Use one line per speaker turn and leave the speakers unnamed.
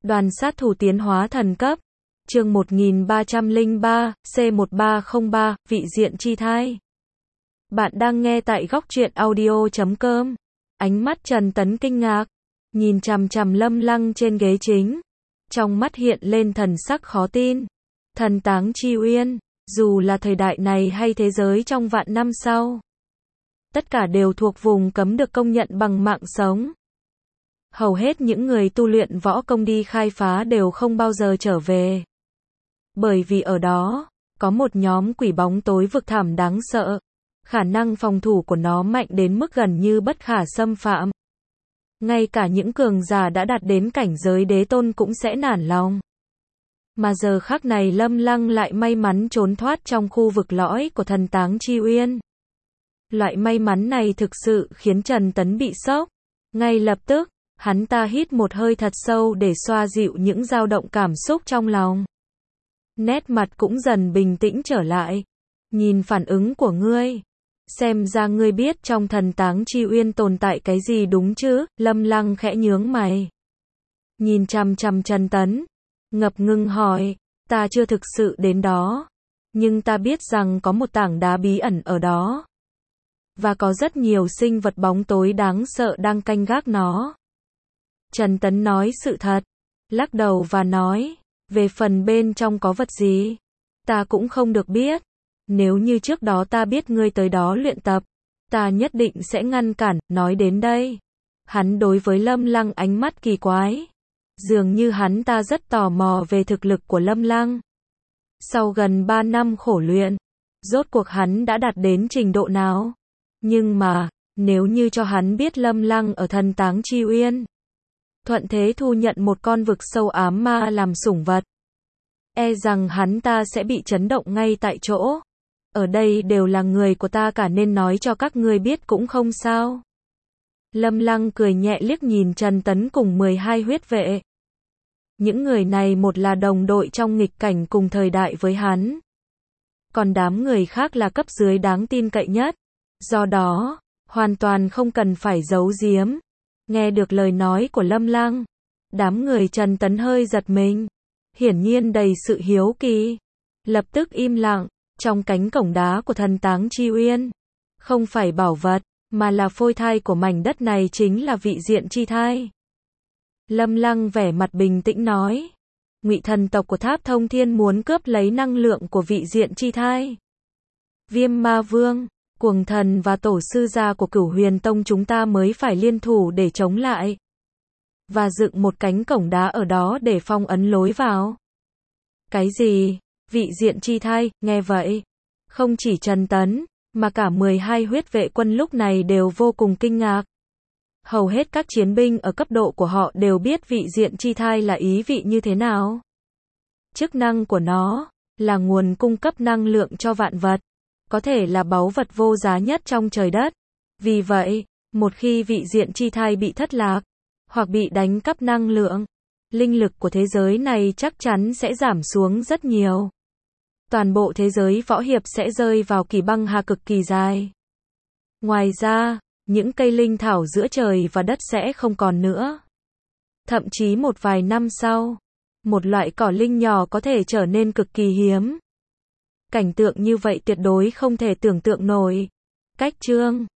Đoàn sát thủ tiến hóa thần cấp. Chương 1303, C1303, vị diện chi thai. Bạn đang nghe tại góc truyện audio.com. Ánh mắt Trần Tấn kinh ngạc, nhìn chằm chằm Lâm Lăng trên ghế chính. Trong mắt hiện lên thần sắc khó tin. Thần táng chi uyên, dù là thời đại này hay thế giới trong vạn năm sau, tất cả đều thuộc vùng cấm được công nhận bằng mạng sống. Hầu hết những người tu luyện võ công đi khai phá đều không bao giờ trở về. Bởi vì ở đó, có một nhóm quỷ bóng tối vực thẳm đáng sợ. Khả năng phòng thủ của nó mạnh đến mức gần như bất khả xâm phạm. Ngay cả những cường giả đã đạt đến cảnh giới đế tôn cũng sẽ nản lòng. Mà giờ khắc này Lâm Lăng lại may mắn trốn thoát trong khu vực lõi của thần táng chi uyên. Loại may mắn này thực sự khiến Trần Tấn bị sốc. Ngay lập tức, hắn ta hít một hơi thật sâu để xoa dịu những dao động cảm xúc trong lòng. Nét mặt cũng dần bình tĩnh trở lại. Nhìn phản ứng của ngươi, xem ra ngươi biết trong thần táng chi uyên tồn tại cái gì đúng chứ? Lâm Lăng khẽ nhướng mày, nhìn chằm chằm Trần Tấn, ngập ngừng hỏi, ta chưa thực sự đến đó, nhưng ta biết rằng có một tảng đá bí ẩn ở đó. Và có rất nhiều sinh vật bóng tối đáng sợ đang canh gác nó. Trần Tấn nói sự thật, lắc đầu và nói, về phần bên trong có vật gì, ta cũng không được biết. Nếu như trước đó ta biết ngươi tới đó luyện tập, ta nhất định sẽ ngăn cản. Nói đến đây, hắn đối với Lâm Lăng ánh mắt kỳ quái. Dường như hắn ta rất tò mò về thực lực của Lâm Lăng. Sau gần 3 năm khổ luyện, rốt cuộc hắn đã đạt đến trình độ nào? Nhưng mà, nếu như cho hắn biết Lâm Lăng ở thần táng chi uyên, thuận thế thu nhận một con vực sâu ám ma làm sủng vật, e rằng hắn ta sẽ bị chấn động ngay tại chỗ. Ở đây đều là người của ta cả nên nói cho các ngươi biết cũng không sao. Lâm Lăng cười nhẹ liếc nhìn Trần Tấn cùng 12 huyết vệ. Những người này một là đồng đội trong nghịch cảnh cùng thời đại với hắn, còn đám người khác là cấp dưới đáng tin cậy nhất. Do đó, hoàn toàn không cần phải giấu giếm. Nghe được lời nói của Lâm Lăng, đám người Trần Tấn hơi giật mình, hiển nhiên đầy sự hiếu kỳ. Lập tức im lặng. Trong cánh cổng đá của thần táng chi uyên, không phải bảo vật, mà là phôi thai của mảnh đất này chính là vị diện chi thai. Lâm Lăng vẻ mặt bình tĩnh nói, Ngụy thần tộc của Tháp Thông Thiên muốn cướp lấy năng lượng của vị diện chi thai. Viêm Ma Vương, Cuồng Thần và tổ sư gia của Cửu Huyền Tông chúng ta mới phải liên thủ để chống lại. Và dựng một cánh cổng đá ở đó để phong ấn lối vào. Cái gì? Vị diện chi thai? Nghe vậy, không chỉ Trần Tấn, mà cả 12 huyết vệ quân lúc này đều vô cùng kinh ngạc. Hầu hết các chiến binh ở cấp độ của họ đều biết vị diện chi thai là ý vị như thế nào. Chức năng của nó là nguồn cung cấp năng lượng cho vạn vật, có thể là báu vật vô giá nhất trong trời đất. Vì vậy, một khi vị diện chi thai bị thất lạc, hoặc bị đánh cắp năng lượng, linh lực của thế giới này chắc chắn sẽ giảm xuống rất nhiều. Toàn bộ thế giới võ hiệp sẽ rơi vào kỳ băng hà cực kỳ dài. Ngoài ra, những cây linh thảo giữa trời và đất sẽ không còn nữa. Thậm chí một vài năm sau, một loại cỏ linh nhỏ có thể trở nên cực kỳ hiếm. Cảnh tượng như vậy tuyệt đối không thể tưởng tượng nổi. Cách chương